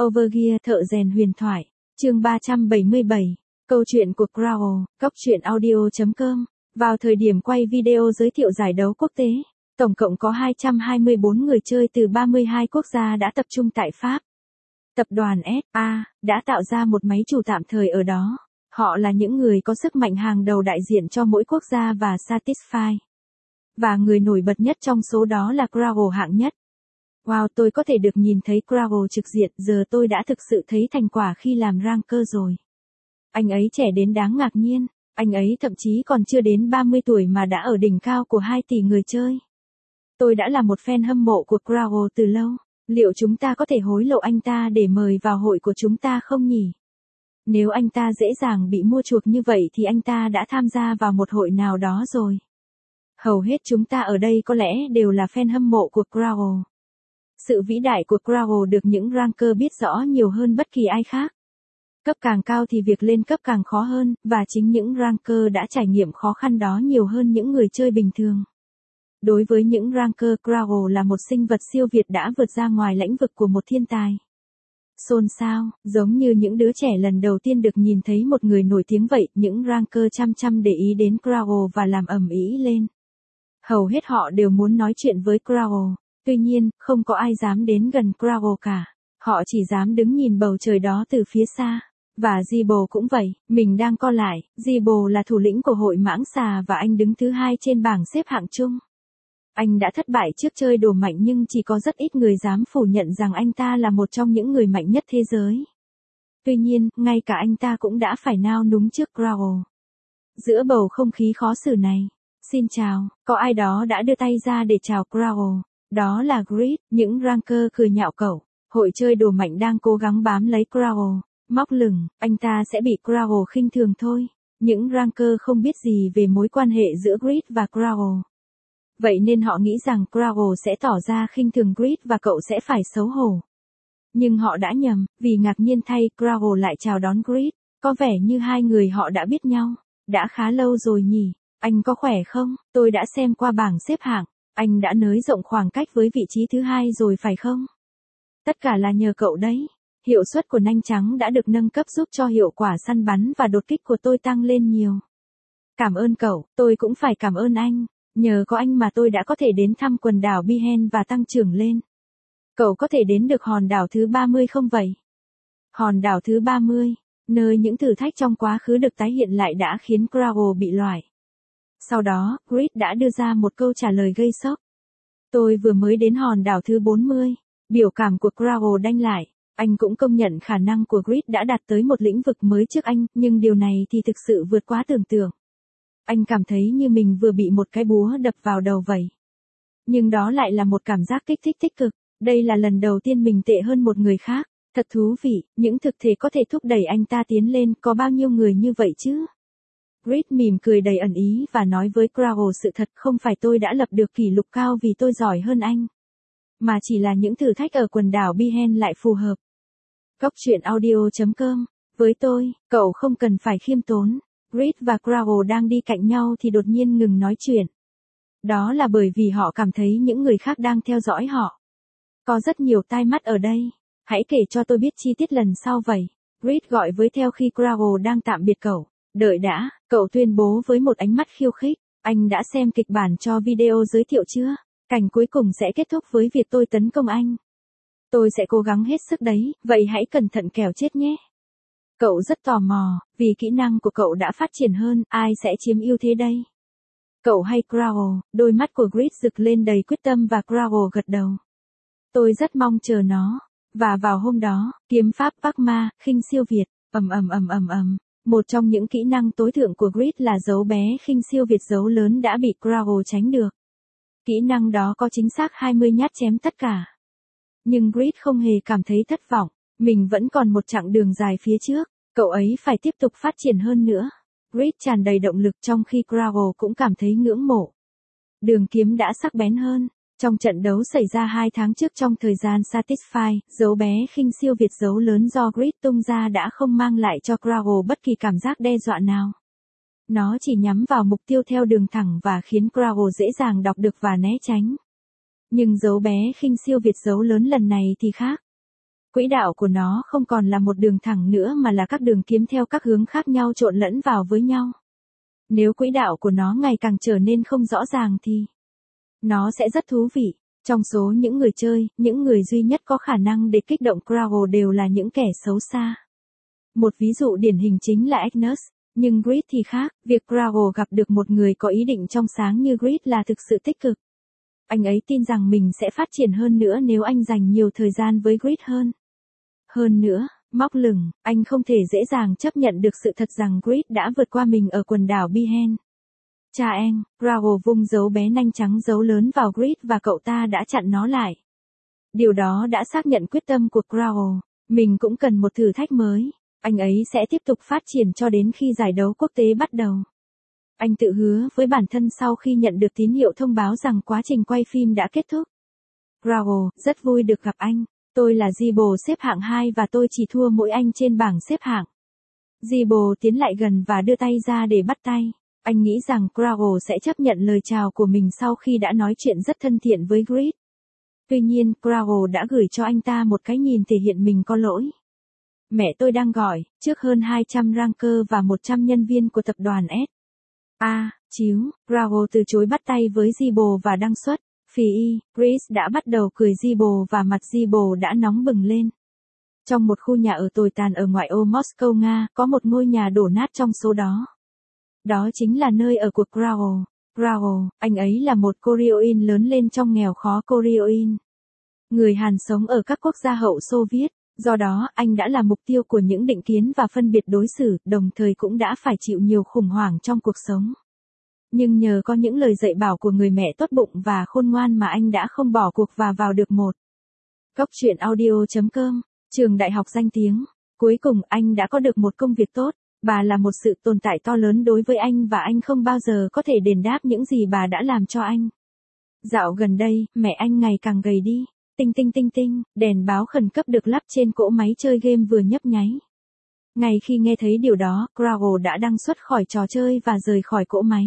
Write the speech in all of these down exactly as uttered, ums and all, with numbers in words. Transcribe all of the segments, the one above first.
Overgear thợ rèn huyền thoại, chương ba trăm bảy mươi bảy, câu chuyện của Crow, cốc truyện audio chấm com. Vào thời điểm quay video giới thiệu giải đấu quốc tế, tổng cộng có hai trăm hai mươi bốn người chơi từ ba mươi hai quốc gia đã tập trung tại Pháp. Tập đoàn ét a đã tạo ra một máy chủ tạm thời ở đó. Họ là những người có sức mạnh hàng đầu đại diện cho mỗi quốc gia và Satisfy. Và người nổi bật nhất trong số đó là Crow hạng nhất. Wow, tôi có thể được nhìn thấy Crow trực diện, giờ tôi đã thực sự thấy thành quả khi làm ranker rồi. Anh ấy trẻ đến đáng ngạc nhiên, anh ấy thậm chí còn chưa đến ba mươi tuổi mà đã ở đỉnh cao của hai tỷ người chơi. Tôi đã là một fan hâm mộ của Crow từ lâu, liệu chúng ta có thể hối lộ anh ta để mời vào hội của chúng ta không nhỉ? Nếu anh ta dễ dàng bị mua chuộc như vậy thì anh ta đã tham gia vào một hội nào đó rồi. Hầu hết chúng ta ở đây có lẽ đều là fan hâm mộ của Crow. Sự vĩ đại của Crow được những ranker biết rõ nhiều hơn bất kỳ ai khác. Cấp càng cao thì việc lên cấp càng khó hơn, và chính những ranker đã trải nghiệm khó khăn đó nhiều hơn những người chơi bình thường. Đối với những ranker, Crow là một sinh vật siêu việt đã vượt ra ngoài lãnh vực của một thiên tài. Xôn xao, giống như những đứa trẻ lần đầu tiên được nhìn thấy một người nổi tiếng vậy, những ranker chăm chăm để ý đến Crow và làm ầm ĩ lên. Hầu hết họ đều muốn nói chuyện với Crow. Tuy nhiên, không có ai dám đến gần Crow cả. Họ chỉ dám đứng nhìn bầu trời đó từ phía xa. Và Zibo cũng vậy, mình đang co lại. Zibo là thủ lĩnh của hội mãng xà và anh đứng thứ hai trên bảng xếp hạng chung. Anh đã thất bại trước chơi đồ mạnh nhưng chỉ có rất ít người dám phủ nhận rằng anh ta là một trong những người mạnh nhất thế giới. Tuy nhiên, ngay cả anh ta cũng đã phải nao núng trước Crow. Giữa bầu không khí khó xử này, xin chào, có ai đó đã đưa tay ra để chào Crow. Đó là Grid, những ranker cười nhạo cậu. Hội chơi đồ mạnh đang cố gắng bám lấy Crow, móc lửng, anh ta sẽ bị Crow khinh thường thôi. Những ranker không biết gì về mối quan hệ giữa Grid và Crow. Vậy nên họ nghĩ rằng Crow sẽ tỏ ra khinh thường Grid và cậu sẽ phải xấu hổ. Nhưng họ đã nhầm, vì ngạc nhiên thay Crow lại chào đón Grid. Có vẻ như hai người họ đã biết nhau. Đã khá lâu rồi nhỉ, anh có khỏe không? Tôi đã xem qua bảng xếp hạng. Anh đã nới rộng khoảng cách với vị trí thứ hai rồi phải không? Tất cả là nhờ cậu đấy. Hiệu suất của nanh trắng đã được nâng cấp giúp cho hiệu quả săn bắn và đột kích của tôi tăng lên nhiều. Cảm ơn cậu, tôi cũng phải cảm ơn anh. Nhờ có anh mà tôi đã có thể đến thăm quần đảo Bihen và tăng trưởng lên. Cậu có thể đến được hòn đảo thứ ba mươi không vậy? Hòn đảo thứ ba mươi, nơi những thử thách trong quá khứ được tái hiện lại đã khiến Crow bị loại. Sau đó, Grid đã đưa ra một câu trả lời gây sốc. Tôi vừa mới đến hòn đảo thứ bốn mươi. Biểu cảm của Crow đanh lại. Anh cũng công nhận khả năng của Grid đã đạt tới một lĩnh vực mới trước anh, nhưng điều này thì thực sự vượt quá tưởng tượng. Anh cảm thấy như mình vừa bị một cái búa đập vào đầu vậy. Nhưng đó lại là một cảm giác kích thích tích cực. Đây là lần đầu tiên mình tệ hơn một người khác. Thật thú vị, những thực thể có thể thúc đẩy anh ta tiến lên, có bao nhiêu người như vậy chứ? Grid mỉm cười đầy ẩn ý và nói với Crow sự thật, không phải tôi đã lập được kỷ lục cao vì tôi giỏi hơn anh. Mà chỉ là những thử thách ở quần đảo Bihen lại phù hợp. Cốc truyện audio chấm com. Với tôi, cậu không cần phải khiêm tốn. Grid và Crow đang đi cạnh nhau thì đột nhiên ngừng nói chuyện. Đó là bởi vì họ cảm thấy những người khác đang theo dõi họ. Có rất nhiều tai mắt ở đây. Hãy kể cho tôi biết chi tiết lần sau vậy. Grid gọi với theo khi Crow đang tạm biệt cậu. Đợi đã, cậu tuyên bố với một ánh mắt khiêu khích. Anh đã xem kịch bản cho video giới thiệu chưa? Cảnh cuối cùng sẽ kết thúc với việc tôi tấn công anh. Tôi sẽ cố gắng hết sức đấy, vậy hãy cẩn thận kẻo chết nhé. Cậu rất tò mò, vì kỹ năng của cậu đã phát triển hơn, ai sẽ chiếm ưu thế đây? Cậu hay Crow? Đôi mắt của Grid rực lên đầy quyết tâm và Crow gật đầu. Tôi rất mong chờ nó. Và vào hôm đó, kiếm pháp Parkma, khinh siêu việt, ầm ầm ầm ầm ầm. Một trong những kỹ năng tối thượng của Grid là dấu bé khinh siêu việt dấu lớn đã bị Crow tránh được. Kỹ năng đó có chính xác hai mươi nhát chém tất cả. Nhưng Grid không hề cảm thấy thất vọng, mình vẫn còn một chặng đường dài phía trước, cậu ấy phải tiếp tục phát triển hơn nữa. Grid tràn đầy động lực trong khi Crow cũng cảm thấy ngưỡng mộ. Đường kiếm đã sắc bén hơn. Trong trận đấu xảy ra hai tháng trước trong thời gian Satisfy, dấu bé khinh siêu việt dấu lớn do Grid tung ra đã không mang lại cho Crow bất kỳ cảm giác đe dọa nào. Nó chỉ nhắm vào mục tiêu theo đường thẳng và khiến Crow dễ dàng đọc được và né tránh. Nhưng dấu bé khinh siêu việt dấu lớn lần này thì khác. Quỹ đạo của nó không còn là một đường thẳng nữa mà là các đường kiếm theo các hướng khác nhau trộn lẫn vào với nhau. Nếu quỹ đạo của nó ngày càng trở nên không rõ ràng thì nó sẽ rất thú vị. Trong số những người chơi, những người duy nhất có khả năng để kích động Gravel đều là những kẻ xấu xa. Một ví dụ điển hình chính là Agnes, nhưng Grid thì khác, việc Gravel gặp được một người có ý định trong sáng như Grid là thực sự tích cực. Anh ấy tin rằng mình sẽ phát triển hơn nữa nếu anh dành nhiều thời gian với Grid hơn. Hơn nữa, móc lửng, anh không thể dễ dàng chấp nhận được sự thật rằng Grid đã vượt qua mình ở quần đảo Behen. Cha anh, Gravel vung dấu bé nanh trắng dấu lớn vào Grid và cậu ta đã chặn nó lại. Điều đó đã xác nhận quyết tâm của Gravel. Mình cũng cần một thử thách mới. Anh ấy sẽ tiếp tục phát triển cho đến khi giải đấu quốc tế bắt đầu. Anh tự hứa với bản thân sau khi nhận được tín hiệu thông báo rằng quá trình quay phim đã kết thúc. Gravel, rất vui được gặp anh. Tôi là Zibo xếp hạng hai và tôi chỉ thua mỗi anh trên bảng xếp hạng. Zibo tiến lại gần và đưa tay ra để bắt tay. Anh nghĩ rằng Gravel sẽ chấp nhận lời chào của mình sau khi đã nói chuyện rất thân thiện với Grid. Tuy nhiên, Gravel đã gửi cho anh ta một cái nhìn thể hiện mình có lỗi. Mẹ tôi đang gọi, trước hơn hai trăm ranker và một trăm nhân viên của tập đoàn S. A, à, chíu, Gravel từ chối bắt tay với Zibo và đăng xuất. Phì y, Chris đã bắt đầu cười Zibo và mặt Zibo đã nóng bừng lên. Trong một khu nhà ở tồi tàn ở ngoại ô Moscow, Nga, có một ngôi nhà đổ nát trong số đó. Đó chính là nơi ở của Gravel. Gravel, anh ấy là một Koreoin lớn lên trong nghèo khó Koreoin. Người Hàn sống ở các quốc gia hậu Xô Viết, do đó anh đã là mục tiêu của những định kiến và phân biệt đối xử, đồng thời cũng đã phải chịu nhiều khủng hoảng trong cuộc sống. Nhưng nhờ có những lời dạy bảo của người mẹ tốt bụng và khôn ngoan mà anh đã không bỏ cuộc và vào được một. Cốc truyện audio chấm com, trường đại học danh tiếng. Cuối cùng anh đã có được một công việc tốt. Bà là một sự tồn tại to lớn đối với anh và anh không bao giờ có thể đền đáp những gì bà đã làm cho anh. Dạo gần đây, mẹ anh ngày càng gầy đi. Tinh tinh tinh tinh, đèn báo khẩn cấp được lắp trên cỗ máy chơi game vừa nhấp nháy. Ngay khi nghe thấy điều đó, Gravel đã đăng xuất khỏi trò chơi và rời khỏi cỗ máy.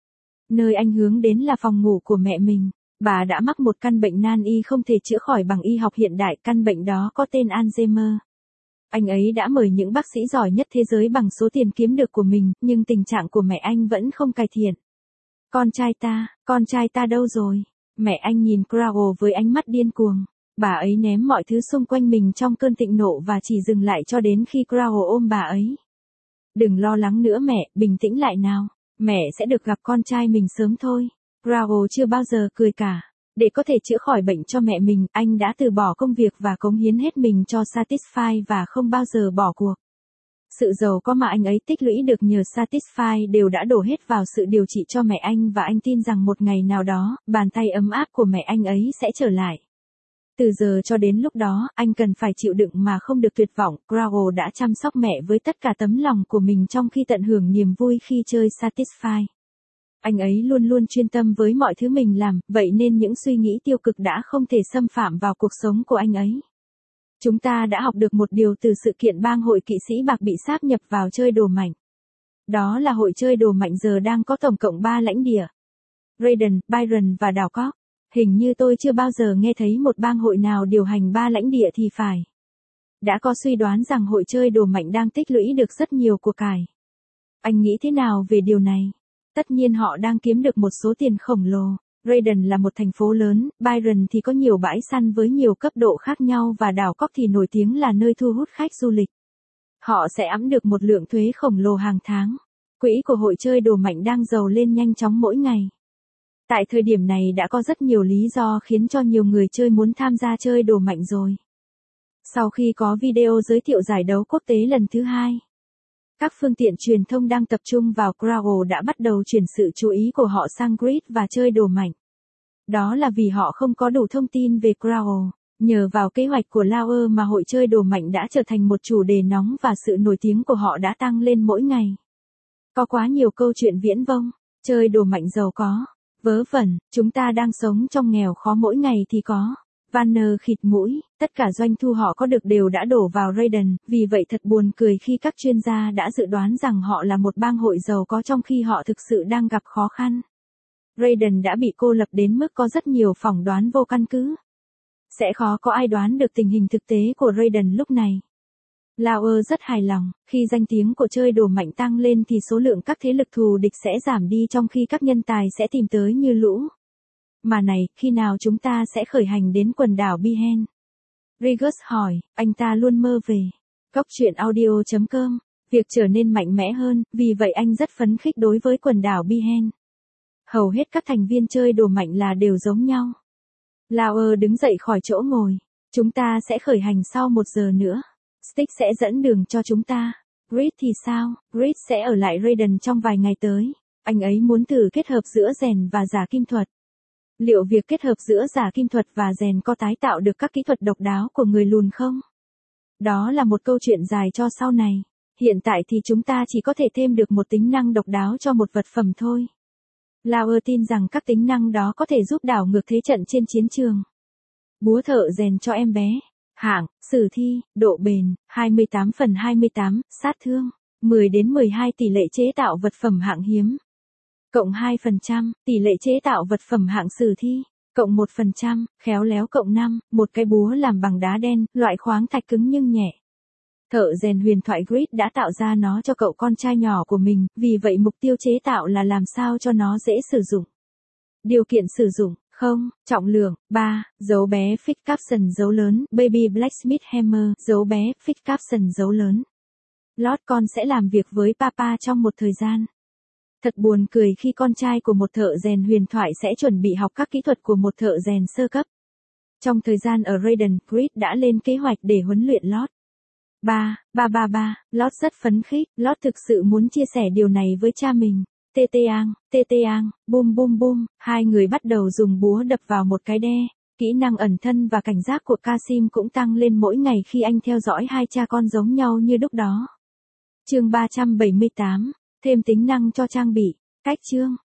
Nơi anh hướng đến là phòng ngủ của mẹ mình. Bà đã mắc một căn bệnh nan y không thể chữa khỏi bằng y học hiện đại, căn bệnh đó có tên Alzheimer. Anh ấy đã mời những bác sĩ giỏi nhất thế giới bằng số tiền kiếm được của mình, nhưng tình trạng của mẹ anh vẫn không cải thiện. Con trai ta, con trai ta đâu rồi? Mẹ anh nhìn Gravel với ánh mắt điên cuồng. Bà ấy ném mọi thứ xung quanh mình trong cơn thịnh nộ và chỉ dừng lại cho đến khi Gravel ôm bà ấy. Đừng lo lắng nữa mẹ, bình tĩnh lại nào. Mẹ sẽ được gặp con trai mình sớm thôi. Gravel chưa bao giờ cười cả. Để có thể chữa khỏi bệnh cho mẹ mình, anh đã từ bỏ công việc và cống hiến hết mình cho Satisfy và không bao giờ bỏ cuộc. Sự giàu có mà anh ấy tích lũy được nhờ Satisfy đều đã đổ hết vào sự điều trị cho mẹ anh và anh tin rằng một ngày nào đó, bàn tay ấm áp của mẹ anh ấy sẽ trở lại. Từ giờ cho đến lúc đó, anh cần phải chịu đựng mà không được tuyệt vọng. Gravel đã chăm sóc mẹ với tất cả tấm lòng của mình trong khi tận hưởng niềm vui khi chơi Satisfy. Anh ấy luôn luôn chuyên tâm với mọi thứ mình làm, vậy nên những suy nghĩ tiêu cực đã không thể xâm phạm vào cuộc sống của anh ấy. Chúng ta đã học được một điều từ sự kiện bang hội kỵ sĩ bạc bị sáp nhập vào chơi đồ mạnh. Đó là hội chơi đồ mạnh giờ đang có tổng cộng ba lãnh địa. Raiden, Byron và đảo Cork. Hình như tôi chưa bao giờ nghe thấy một bang hội nào điều hành ba lãnh địa thì phải. Đã có suy đoán rằng hội chơi đồ mạnh đang tích lũy được rất nhiều của cải. Anh nghĩ thế nào về điều này? Tất nhiên họ đang kiếm được một số tiền khổng lồ. Raiden là một thành phố lớn, Byron thì có nhiều bãi săn với nhiều cấp độ khác nhau và đảo Cork thì nổi tiếng là nơi thu hút khách du lịch. Họ sẽ ẵm được một lượng thuế khổng lồ hàng tháng. Quỹ của hội chơi đồ mạnh đang giàu lên nhanh chóng mỗi ngày. Tại thời điểm này đã có rất nhiều lý do khiến cho nhiều người chơi muốn tham gia chơi đồ mạnh rồi. Sau khi có video giới thiệu giải đấu quốc tế lần thứ hai, các phương tiện truyền thông đang tập trung vào Gravel đã bắt đầu chuyển sự chú ý của họ sang Grid và chơi đồ mạnh. Đó là vì họ không có đủ thông tin về Gravel. Nhờ vào kế hoạch của Lauer mà hội chơi đồ mạnh đã trở thành một chủ đề nóng và sự nổi tiếng của họ đã tăng lên mỗi ngày. Có quá nhiều câu chuyện viển vông, chơi đồ mạnh giàu có. Vớ vẩn, chúng ta đang sống trong nghèo khó mỗi ngày thì có. Vanner khịt mũi, tất cả doanh thu họ có được đều đã đổ vào Raiden, vì vậy thật buồn cười khi các chuyên gia đã dự đoán rằng họ là một bang hội giàu có trong khi họ thực sự đang gặp khó khăn. Raiden đã bị cô lập đến mức có rất nhiều phỏng đoán vô căn cứ. Sẽ khó có ai đoán được tình hình thực tế của Raiden lúc này. Lauer rất hài lòng, khi danh tiếng của chơi đồ mạnh tăng lên thì số lượng các thế lực thù địch sẽ giảm đi trong khi các nhân tài sẽ tìm tới như lũ. Mà này, khi nào chúng ta sẽ khởi hành đến quần đảo Bihen? Rigus hỏi, anh ta luôn mơ về. Cốc truyện audio chấm com, việc trở nên mạnh mẽ hơn, vì vậy anh rất phấn khích đối với quần đảo Bihen. Hầu hết các thành viên chơi đồ mạnh là đều giống nhau. Lauer đứng dậy khỏi chỗ ngồi. Chúng ta sẽ khởi hành sau một giờ nữa. Stick sẽ dẫn đường cho chúng ta. Grid thì sao? Grid sẽ ở lại Raiden trong vài ngày tới. Anh ấy muốn thử kết hợp giữa rèn và giả kim thuật. Liệu việc kết hợp giữa giả kim thuật và rèn có tái tạo được các kỹ thuật độc đáo của người lùn không? Đó là một câu chuyện dài cho sau này. Hiện tại thì chúng ta chỉ có thể thêm được một tính năng độc đáo cho một vật phẩm thôi. Lauer tin rằng các tính năng đó có thể giúp đảo ngược thế trận trên chiến trường. Búa thợ rèn cho em bé. Hạng, sử thi, độ bền, hai mươi tám phần hai mươi tám, sát thương, mười đến mười hai tỷ lệ chế tạo vật phẩm hạng hiếm. Cộng hai phần trăm, tỷ lệ chế tạo vật phẩm hạng sử thi. Cộng một phần trăm, khéo léo cộng năm, một cái búa làm bằng đá đen, loại khoáng thạch cứng nhưng nhẹ. Thợ rèn huyền thoại Grid đã tạo ra nó cho cậu con trai nhỏ của mình, vì vậy mục tiêu chế tạo là làm sao cho nó dễ sử dụng. Điều kiện sử dụng, không, trọng lượng, ba, dấu bé Fix Capson dấu lớn, Baby Blacksmith Hammer, dấu bé Fix Capson dấu lớn. Lót con sẽ làm việc với Papa trong một thời gian. Thật buồn cười khi con trai của một thợ rèn huyền thoại sẽ chuẩn bị học các kỹ thuật của một thợ rèn sơ cấp. Trong thời gian ở Raiden, Grid đã lên kế hoạch để huấn luyện Lót. ba, ba ba ba, Lót rất phấn khích, Lót thực sự muốn chia sẻ điều này với cha mình. Tê tê ang, tê tê ang, bum bum bum, hai người bắt đầu dùng búa đập vào một cái đe. Kỹ năng ẩn thân và cảnh giác của Kasim cũng tăng lên mỗi ngày khi anh theo dõi hai cha con giống nhau như lúc đó. Chương ba trăm bảy mươi tám, thêm tính năng cho trang bị. Cách chương,